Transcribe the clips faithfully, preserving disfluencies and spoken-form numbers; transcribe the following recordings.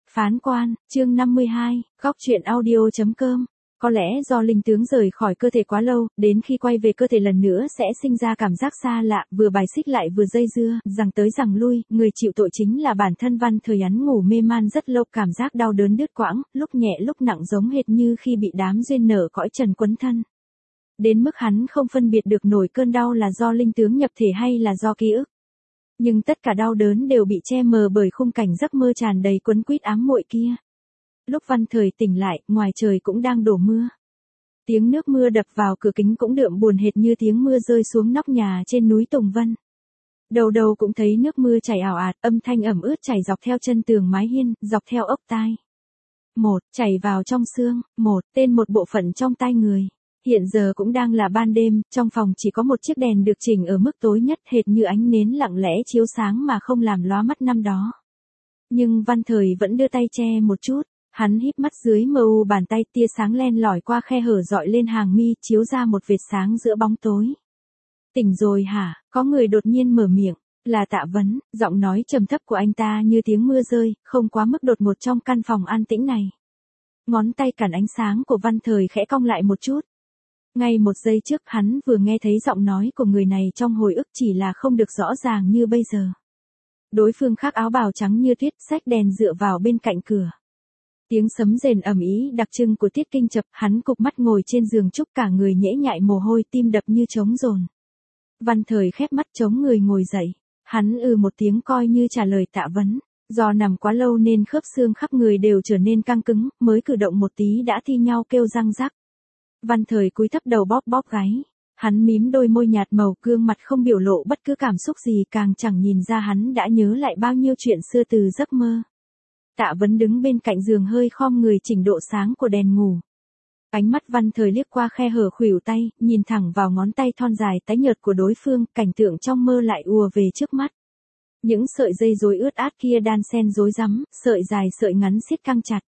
Phán quan, chương năm mươi hai, góc truyện audio.com. Có lẽ do linh tướng rời khỏi cơ thể quá lâu, đến khi quay về cơ thể lần nữa sẽ sinh ra cảm giác xa lạ, vừa bài xích lại vừa dây dưa, giằng tới giằng lui, người chịu tội chính là bản thân Văn Thời. Hắn ngủ mê man rất lâu, cảm giác đau đớn đứt quãng, lúc nhẹ lúc nặng giống hệt như khi bị đám duyên nợ cõi trần quấn thân. Đến mức hắn không phân biệt được nổi cơn đau là do linh tướng nhập thể hay là do ký ức. Nhưng tất cả đau đớn đều bị che mờ bởi khung cảnh giấc mơ tràn đầy quấn quýt ám muội kia. Lúc Văn Thời tỉnh lại, ngoài trời cũng đang đổ mưa. Tiếng nước mưa đập vào cửa kính cũng đượm buồn hệt như tiếng mưa rơi xuống nóc nhà trên núi Tùng Vân. Đầu đầu cũng thấy nước mưa chảy ảo ạt, âm thanh ẩm ướt chảy dọc theo chân tường mái hiên, dọc theo ốc tai. Một, chảy vào trong xương, một, tên một bộ phận trong tai người. Hiện giờ cũng đang là ban đêm, trong phòng chỉ có một chiếc đèn được chỉnh ở mức tối nhất, hệt như ánh nến lặng lẽ chiếu sáng mà không làm lóa mắt năm đó. Nhưng Văn Thời vẫn đưa tay che một chút, hắn híp mắt dưới mờ u bàn tay, tia sáng len lỏi qua khe hở dọi lên hàng mi, chiếu ra một vệt sáng giữa bóng tối. Tỉnh rồi hả? Có người đột nhiên mở miệng, là Tạ Vấn, giọng nói trầm thấp của anh ta như tiếng mưa rơi, không quá mức đột ngột trong căn phòng an tĩnh này. Ngón tay cản ánh sáng của Văn Thời khẽ cong lại một chút. Ngay một giây trước hắn vừa nghe thấy giọng nói của người này trong hồi ức, chỉ là không được rõ ràng như bây giờ. Đối phương khoác áo bào trắng như tuyết, xách đèn dựa vào bên cạnh cửa. Tiếng sấm rền ầm ĩ đặc trưng của tiết kinh chập, hắn cụp mắt ngồi trên giường trúc, cả người nhễ nhại mồ hôi, tim đập như trống dồn. Văn Thời khép mắt chống người ngồi dậy, hắn ừ một tiếng coi như trả lời Tạ Vấn. Do nằm quá lâu nên khớp xương khắp người đều trở nên căng cứng, mới cử động một tí đã thi nhau kêu răng rắc. Văn Thời cúi thấp đầu bóp bóp gáy. Hắn mím đôi môi nhạt màu, gương mặt không biểu lộ bất cứ cảm xúc gì, càng chẳng nhìn ra hắn đã nhớ lại bao nhiêu chuyện xưa từ giấc mơ. Tạ Vấn đứng bên cạnh giường hơi khom người chỉnh độ sáng của đèn ngủ. Ánh mắt Văn Thời liếc qua khe hở khuỷu tay, nhìn thẳng vào ngón tay thon dài tái nhợt của đối phương, cảnh tượng trong mơ lại ùa về trước mắt. Những sợi dây rối ướt át kia đan xen rối rắm, sợi dài sợi ngắn siết căng chặt.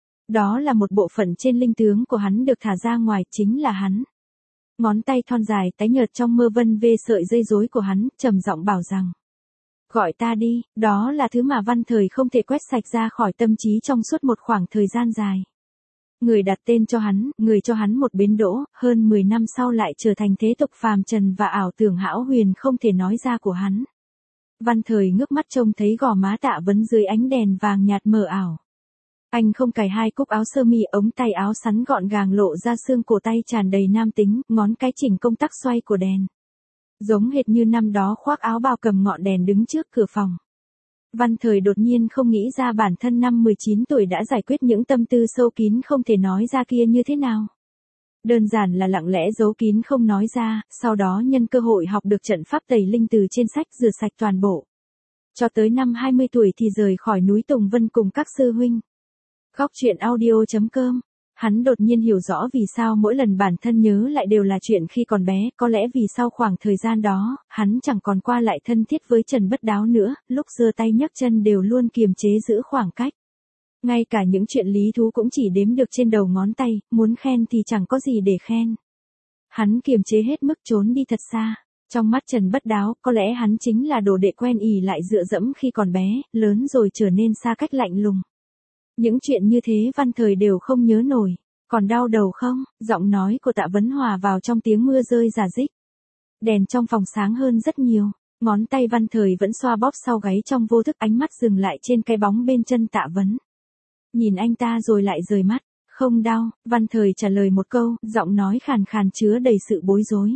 Đó là một bộ phận trên linh tướng của hắn được thả ra ngoài, chính là hắn. Ngón tay thon dài tái nhợt trong mơ vân về sợi dây rối của hắn, trầm giọng bảo rằng: gọi ta đi. Đó là thứ mà Văn Thời không thể quét sạch ra khỏi tâm trí trong suốt một khoảng thời gian dài. Người đặt tên cho hắn, người cho hắn một bến đỗ, hơn mười năm sau lại trở thành thế tục phàm trần và ảo tưởng hão huyền không thể nói ra của hắn. Văn Thời ngước mắt trông thấy gò má Tạ Vấn dưới ánh đèn vàng nhạt mờ ảo. Anh không cài hai cúc áo sơ mi, ống tay áo sắn gọn gàng lộ ra xương cổ tay tràn đầy nam tính, ngón cái chỉnh công tắc xoay của đèn. Giống hệt như năm đó khoác áo bào cầm ngọn đèn đứng trước cửa phòng. Văn Thời đột nhiên không nghĩ ra bản thân năm mười chín tuổi đã giải quyết những tâm tư sâu kín không thể nói ra kia như thế nào. Đơn giản là lặng lẽ giấu kín không nói ra, sau đó nhân cơ hội học được trận pháp tẩy linh từ trên sách, rửa sạch toàn bộ. Cho tới năm hai mươi tuổi thì rời khỏi núi Tùng Vân cùng các sư huynh. Góc truyện audio.com. Hắn đột nhiên hiểu rõ vì sao mỗi lần bản thân nhớ lại đều là chuyện khi còn bé, có lẽ vì sau khoảng thời gian đó, hắn chẳng còn qua lại thân thiết với Trần Bất Đáo nữa, lúc giơ tay nhấc chân đều luôn kiềm chế giữ khoảng cách. Ngay cả những chuyện lý thú cũng chỉ đếm được trên đầu ngón tay, muốn khen thì chẳng có gì để khen. Hắn kiềm chế hết mức trốn đi thật xa. Trong mắt Trần Bất Đáo, có lẽ hắn chính là đồ đệ quen ỉ lại dựa dẫm khi còn bé, lớn rồi trở nên xa cách lạnh lùng. Những chuyện như thế Văn Thời đều không nhớ nổi. Còn đau đầu không? Giọng nói của Tạ Vấn hòa vào trong tiếng mưa rơi rả rích. Đèn trong phòng sáng hơn rất nhiều. Ngón tay Văn Thời vẫn xoa bóp sau gáy trong vô thức, ánh mắt dừng lại trên cái bóng bên chân Tạ Vấn. Nhìn anh ta rồi lại rời mắt. Không đau, Văn Thời trả lời một câu, giọng nói khàn khàn chứa đầy sự bối rối.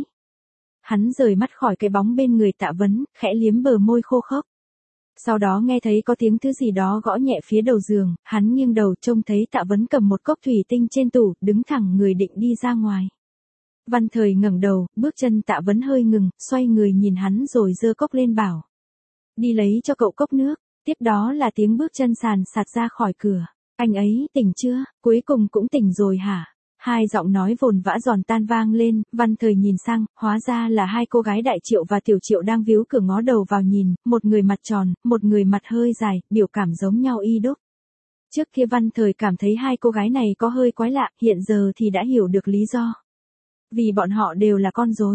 Hắn rời mắt khỏi cái bóng bên người Tạ Vấn, khẽ liếm bờ môi khô khốc. Sau đó nghe thấy có tiếng thứ gì đó gõ nhẹ phía đầu giường, hắn nghiêng đầu trông thấy Tạ Vấn cầm một cốc thủy tinh trên tủ, đứng thẳng người định đi ra ngoài. Văn Thời ngẩng đầu, bước chân Tạ Vấn hơi ngừng, xoay người nhìn hắn rồi giơ cốc lên bảo: đi lấy cho cậu cốc nước. Tiếp đó là tiếng bước chân sàn sạt ra khỏi cửa. Anh ấy tỉnh chưa? Cuối cùng cũng tỉnh rồi hả? Hai giọng nói vồn vã giòn tan vang lên, Văn Thời nhìn sang, hóa ra là hai cô gái Đại Triệu và Tiểu Triệu đang víu cửa ngó đầu vào nhìn, một người mặt tròn, một người mặt hơi dài, biểu cảm giống nhau y đúc. Trước kia Văn Thời cảm thấy hai cô gái này có hơi quái lạ, hiện giờ thì đã hiểu được lý do. Vì bọn họ đều là con rối.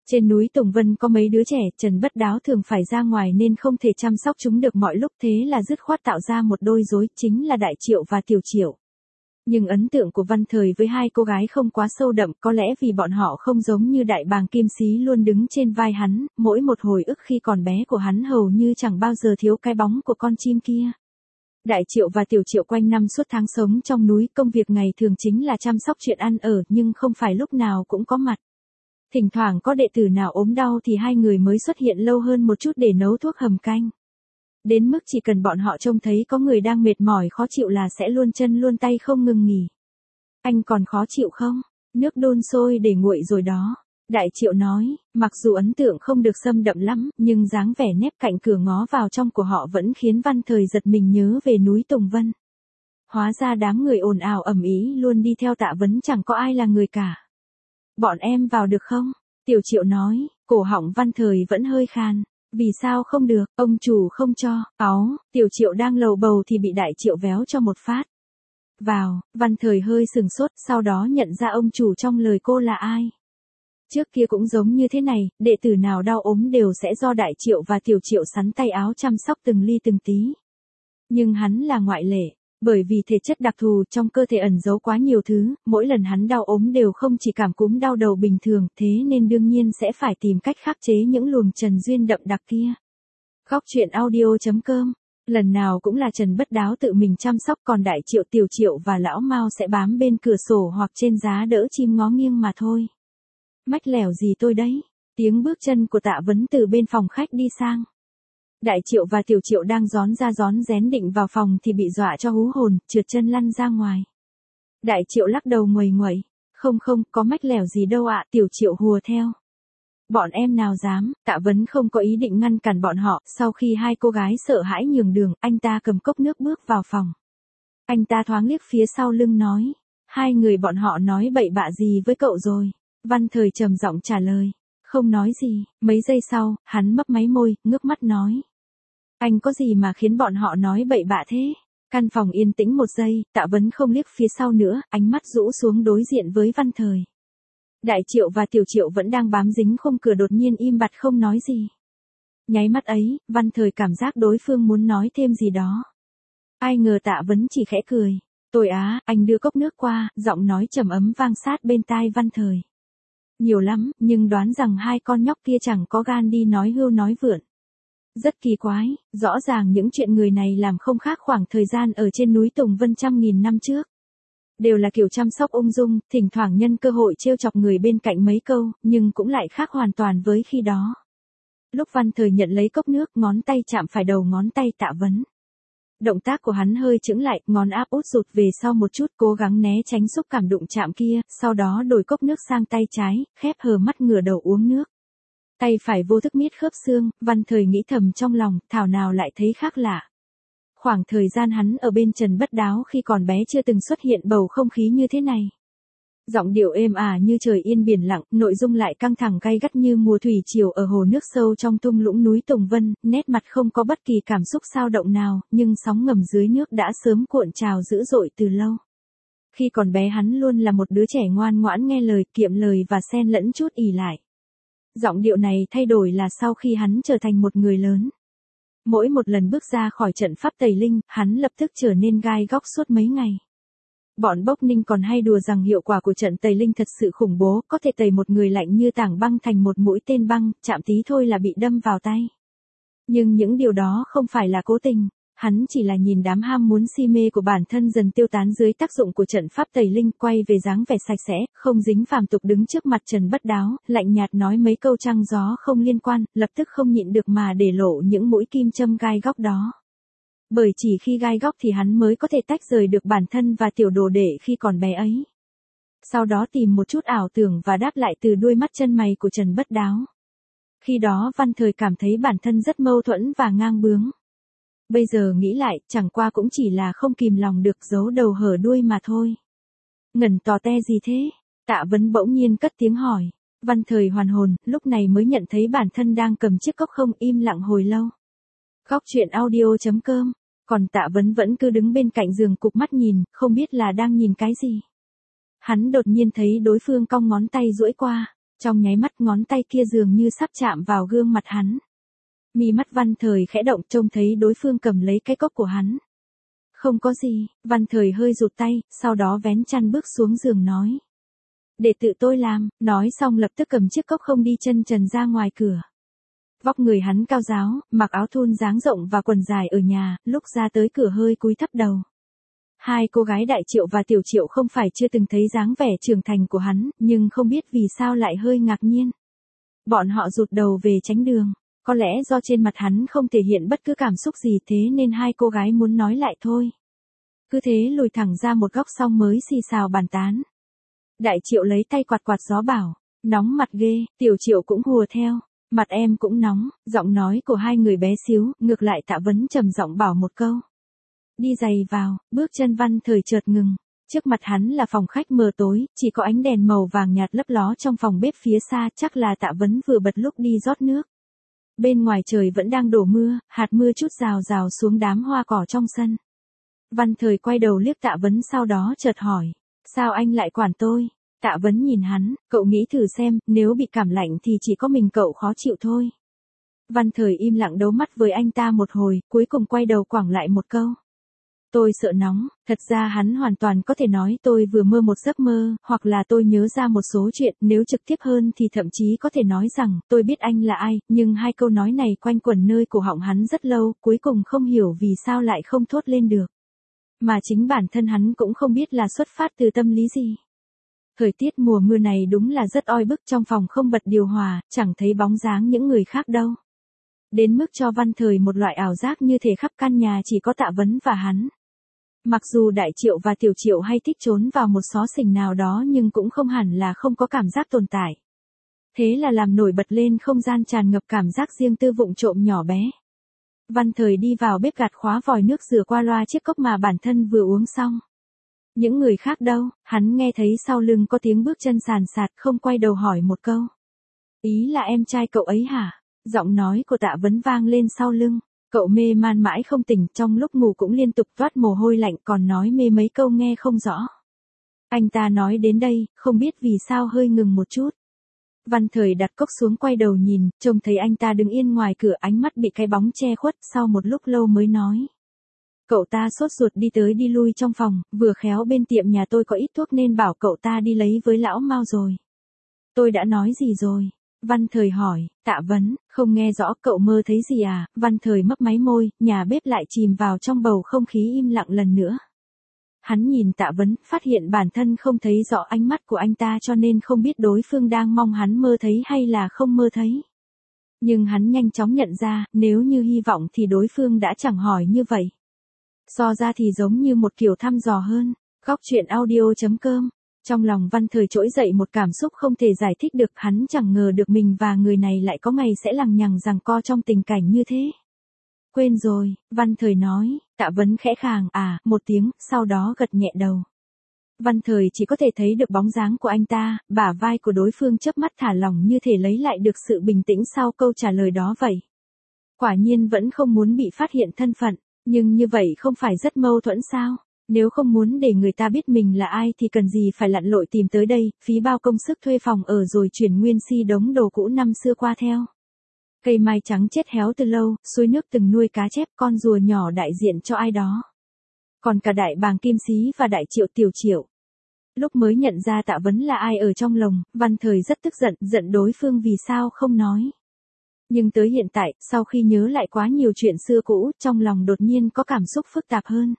Trên núi Tùng Vân có mấy đứa trẻ, Trần Bất Đáo thường phải ra ngoài nên không thể chăm sóc chúng được mọi lúc, thế là dứt khoát tạo ra một đôi rối, chính là Đại Triệu và Tiểu Triệu. Nhưng ấn tượng của Văn Thời với hai cô gái không quá sâu đậm, có lẽ vì bọn họ không giống như đại bàng Kim Xí luôn đứng trên vai hắn, mỗi một hồi ức khi còn bé của hắn hầu như chẳng bao giờ thiếu cái bóng của con chim kia. Đại Triệu và Tiểu Triệu quanh năm suốt tháng sống trong núi, công việc ngày thường chính là chăm sóc chuyện ăn ở, nhưng không phải lúc nào cũng có mặt. Thỉnh thoảng có đệ tử nào ốm đau thì hai người mới xuất hiện lâu hơn một chút để nấu thuốc hầm canh. Đến mức chỉ cần bọn họ trông thấy có người đang mệt mỏi khó chịu là sẽ luôn chân luôn tay không ngừng nghỉ. Anh còn khó chịu không? Nước đun sôi để nguội rồi đó. Đại Triệu nói, mặc dù ấn tượng không được xâm đậm lắm, nhưng dáng vẻ nép cạnh cửa ngó vào trong của họ vẫn khiến Văn Thời giật mình nhớ về núi Tùng Vân. Hóa ra đám người ồn ào ầm ĩ luôn đi theo Tạ Vấn chẳng có ai là người cả. Bọn em vào được không? Tiểu Triệu nói, cổ họng Văn Thời vẫn hơi khan. Vì sao không được, ông chủ không cho, áo, Tiểu Triệu đang lầu bầu thì bị Đại Triệu véo cho một phát. Vào, Văn Thời hơi sừng sốt, sau đó nhận ra ông chủ trong lời cô là ai. Trước kia cũng giống như thế này, đệ tử nào đau ốm đều sẽ do Đại Triệu và Tiểu Triệu sắn tay áo chăm sóc từng ly từng tí. Nhưng hắn là ngoại lệ. Bởi vì thể chất đặc thù trong cơ thể ẩn giấu quá nhiều thứ, mỗi lần hắn đau ốm đều không chỉ cảm cúm đau đầu bình thường, thế nên đương nhiên sẽ phải tìm cách khắc chế những luồng trần duyên đậm đặc kia. Góc truyện audio chấm com. Lần nào cũng là Trần Bất Đáo tự mình chăm sóc, còn Đại Triệu, Tiểu Triệu và Lão Mao sẽ bám bên cửa sổ hoặc trên giá đỡ chim ngó nghiêng mà thôi. Mách lẻo gì tôi đấy? Tiếng bước chân của Tạ Vấn từ bên phòng khách đi sang. Đại Triệu và Tiểu Triệu đang rón ra rón rén định vào phòng thì bị dọa cho hú hồn, trượt chân lăn ra ngoài. Đại Triệu lắc đầu nguầy nguậy, không không, có mách lẻo gì đâu ạ, Tiểu Triệu hùa theo. Bọn em nào dám, Tạ Vấn không có ý định ngăn cản bọn họ, sau khi hai cô gái sợ hãi nhường đường, anh ta cầm cốc nước bước vào phòng. Anh ta thoáng liếc phía sau lưng nói, hai người bọn họ nói bậy bạ gì với cậu rồi? Văn Thời trầm giọng trả lời, không nói gì, mấy giây sau, hắn mấp máy môi, ngước mắt nói. Anh có gì mà khiến bọn họ nói bậy bạ thế? Căn phòng yên tĩnh một giây, Tạ Vấn không liếc phía sau nữa, ánh mắt rũ xuống đối diện với Văn Thời. Đại Triệu và Tiểu Triệu vẫn đang bám dính khung cửa đột nhiên im bặt không nói gì. Nháy mắt ấy, Văn Thời cảm giác đối phương muốn nói thêm gì đó. Ai ngờ Tạ Vấn chỉ khẽ cười. Tôi á, anh đưa cốc nước qua, giọng nói trầm ấm vang sát bên tai Văn Thời. Nhiều lắm, nhưng đoán rằng hai con nhóc kia chẳng có gan đi nói hưu nói vượn. Rất kỳ quái, rõ ràng những chuyện người này làm không khác khoảng thời gian ở trên núi Tùng Vân trăm nghìn năm trước. Đều là kiểu chăm sóc ung dung, thỉnh thoảng nhân cơ hội trêu chọc người bên cạnh mấy câu, nhưng cũng lại khác hoàn toàn với khi đó. Lúc Văn Thời nhận lấy cốc nước, ngón tay chạm phải đầu ngón tay Tạ Vấn. Động tác của hắn hơi chững lại, ngón áp út rụt về sau một chút, cố gắng né tránh xúc cảm đụng chạm kia, sau đó đổi cốc nước sang tay trái, khép hờ mắt ngửa đầu uống nước. Tay phải vô thức miết khớp xương, Văn Thời nghĩ thầm trong lòng, thảo nào lại thấy khác lạ. Khoảng thời gian hắn ở bên Trần Bất Đáo khi còn bé chưa từng xuất hiện bầu không khí như thế này. Giọng điệu êm ả như trời yên biển lặng, nội dung lại căng thẳng gay gắt như mùa thủy triều ở hồ nước sâu trong thung lũng núi Tùng Vân, nét mặt không có bất kỳ cảm xúc dao động nào, nhưng sóng ngầm dưới nước đã sớm cuộn trào dữ dội từ lâu. Khi còn bé hắn luôn là một đứa trẻ ngoan ngoãn nghe lời, kiệm lời và xen lẫn chút ỷ lại. Giọng điệu này thay đổi là sau khi hắn trở thành một người lớn. Mỗi một lần bước ra khỏi trận pháp tẩy linh, hắn lập tức trở nên gai góc suốt mấy ngày. Bọn Bốc Ninh còn hay đùa rằng hiệu quả của trận tẩy linh thật sự khủng bố, có thể tẩy một người lạnh như tảng băng thành một mũi tên băng, chạm tí thôi là bị đâm vào tay. Nhưng những điều đó không phải là cố tình, hắn chỉ là nhìn đám ham muốn si mê của bản thân dần tiêu tán dưới tác dụng của trận pháp tẩy linh, quay về dáng vẻ sạch sẽ, không dính phàm tục đứng trước mặt Trần Bất Đáo, lạnh nhạt nói mấy câu trăng gió không liên quan, lập tức không nhịn được mà để lộ những mũi kim châm gai góc đó. Bởi chỉ khi gai góc thì hắn mới có thể tách rời được bản thân và tiểu đồ đệ khi còn bé ấy. Sau đó tìm một chút ảo tưởng và đáp lại từ đuôi mắt chân mày của Trần Bất Đáo. Khi đó Văn Thời cảm thấy bản thân rất mâu thuẫn và ngang bướng. Bây giờ nghĩ lại, chẳng qua cũng chỉ là không kìm lòng được giấu đầu hở đuôi mà thôi. Ngẩn tò te gì thế? Tạ Vấn bỗng nhiên cất tiếng hỏi. Văn Thời hoàn hồn, lúc này mới nhận thấy bản thân đang cầm chiếc cốc không, im lặng hồi lâu. Góc truyện audio chấm com. Còn Tạ Vấn vẫn cứ đứng bên cạnh giường cụp mắt nhìn, không biết là đang nhìn cái gì. Hắn đột nhiên thấy đối phương cong ngón tay duỗi qua, Trong nháy mắt ngón tay kia dường như sắp chạm vào gương mặt hắn. Mi mắt Văn Thời khẽ động, trông thấy đối phương cầm lấy cái cốc của hắn. Không có gì, Văn Thời hơi rụt tay, sau đó vén chăn bước xuống giường nói. Để tự tôi làm, nói xong lập tức cầm chiếc cốc không đi chân trần ra ngoài cửa. Vóc người hắn cao ráo, mặc áo thun dáng rộng và quần dài ở nhà, lúc ra tới cửa hơi cúi thấp đầu. Hai cô gái Đại Triệu và Tiểu Triệu không phải chưa từng thấy dáng vẻ trưởng thành của hắn, nhưng không biết vì sao lại hơi ngạc nhiên. Bọn họ rụt đầu về tránh đường. Có lẽ do trên mặt hắn không thể hiện bất cứ cảm xúc gì thế nên hai cô gái muốn nói lại thôi. Cứ thế lùi thẳng ra một góc xong mới xì xào bàn tán. Đại Triệu lấy tay quạt quạt gió bảo, nóng mặt ghê, Tiểu Triệu cũng hùa theo, mặt em cũng nóng, giọng nói của hai người bé xíu, ngược lại Tạ Vấn trầm giọng bảo một câu. Đi giày vào, bước chân Văn Thời chợt ngừng. Trước mặt hắn là phòng khách mờ tối, chỉ có ánh đèn màu vàng nhạt lấp ló trong phòng bếp phía xa, chắc là Tạ Vấn vừa bật lúc đi rót nước. Bên ngoài trời vẫn đang đổ mưa, hạt mưa chút rào rào xuống đám hoa cỏ trong sân. Văn Thời quay đầu liếc Tạ Vấn sau đó chợt hỏi, sao anh lại quản tôi? Tạ Vấn nhìn hắn, cậu nghĩ thử xem, nếu bị cảm lạnh thì chỉ có mình cậu khó chịu thôi. Văn Thời im lặng đấu mắt với anh ta một hồi, cuối cùng quay đầu quẳng lại một câu. Tôi sợ nóng, thật ra hắn hoàn toàn có thể nói tôi vừa mơ một giấc mơ, hoặc là tôi nhớ ra một số chuyện, nếu trực tiếp hơn thì thậm chí có thể nói rằng, tôi biết anh là ai, nhưng hai câu nói này quanh quẩn nơi cổ họng hắn rất lâu, cuối cùng không hiểu vì sao lại không thốt lên được. Mà chính bản thân hắn cũng không biết là xuất phát từ tâm lý gì. Thời tiết mùa mưa này đúng là rất oi bức, trong phòng không bật điều hòa, chẳng thấy bóng dáng những người khác đâu. Đến mức cho Văn Thời một loại ảo giác như thể khắp căn nhà chỉ có Tạ Vấn và hắn. Mặc dù Đại Triệu và Tiểu Triệu hay thích trốn vào một xó xỉnh nào đó nhưng cũng không hẳn là không có cảm giác tồn tại. Thế là làm nổi bật lên không gian tràn ngập cảm giác riêng tư vụng trộm nhỏ bé. Văn Thời đi vào bếp gạt khóa vòi nước rửa qua loa chiếc cốc mà bản thân vừa uống xong. Những người khác đâu, hắn nghe thấy sau lưng có tiếng bước chân sàn sạt, không quay đầu hỏi một câu. Ý là em trai cậu ấy hả? Giọng nói của Tạ Vấn vang lên sau lưng. Cậu mê man mãi không tỉnh, trong lúc ngủ cũng liên tục toát mồ hôi lạnh, còn nói mê mấy câu nghe không rõ. Anh ta nói đến đây, không biết vì sao hơi ngừng một chút. Văn Thời đặt cốc xuống quay đầu nhìn, trông thấy anh ta đứng yên ngoài cửa, ánh mắt bị cái bóng che khuất, sau một lúc lâu mới nói. Cậu ta sốt ruột đi tới đi lui trong phòng, vừa khéo bên tiệm nhà tôi có ít thuốc nên bảo cậu ta đi lấy với lão Mao rồi. Tôi đã nói gì rồi? Văn Thời hỏi. Tạ Vấn, không nghe rõ, cậu mơ thấy gì à? Văn Thời mấp máy môi, nhà bếp lại chìm vào trong bầu không khí im lặng lần nữa. Hắn nhìn Tạ Vấn, phát hiện bản thân không thấy rõ ánh mắt của anh ta cho nên không biết đối phương đang mong hắn mơ thấy hay là không mơ thấy. Nhưng hắn nhanh chóng nhận ra, nếu như hy vọng thì đối phương đã chẳng hỏi như vậy. So ra thì giống như một kiểu thăm dò hơn. Góc truyện audio chấm com. Trong lòng Văn Thời trỗi dậy một cảm xúc không thể giải thích được, hắn chẳng ngờ được mình và người này lại có ngày sẽ lằng nhằng giằng co trong tình cảnh như thế. Quên rồi, Văn Thời nói. Tạ Vấn khẽ khàng à một tiếng, sau đó gật nhẹ đầu. Văn Thời chỉ có thể thấy được bóng dáng của anh ta, bả vai của đối phương chớp mắt thả lỏng như thể lấy lại được sự bình tĩnh sau câu trả lời đó vậy. Quả nhiên vẫn không muốn bị phát hiện thân phận, nhưng như vậy không phải rất mâu thuẫn sao? Nếu không muốn để người ta biết mình là ai thì cần gì phải lặn lội tìm tới đây, phí bao công sức thuê phòng ở rồi chuyển nguyên si đống đồ cũ năm xưa qua theo. Cây mai trắng chết héo từ lâu, suối nước từng nuôi cá chép, con rùa nhỏ đại diện cho ai đó. Còn cả đại bàng Kim Xí và Đại Triệu Tiểu Triệu. Lúc mới nhận ra Tạ Vấn là ai ở trong lồng, Văn Thời rất tức giận, giận đối phương vì sao không nói. Nhưng tới hiện tại, sau khi nhớ lại quá nhiều chuyện xưa cũ, trong lòng đột nhiên có cảm xúc phức tạp hơn.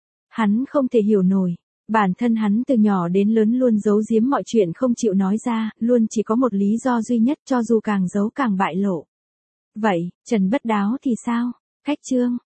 Hắn không thể hiểu nổi. Bản thân hắn từ nhỏ đến lớn luôn giấu giếm mọi chuyện không chịu nói ra, luôn chỉ có một lý do duy nhất, cho dù càng giấu càng bại lộ. Vậy, Trần Bất Đáo thì sao? Khách trương,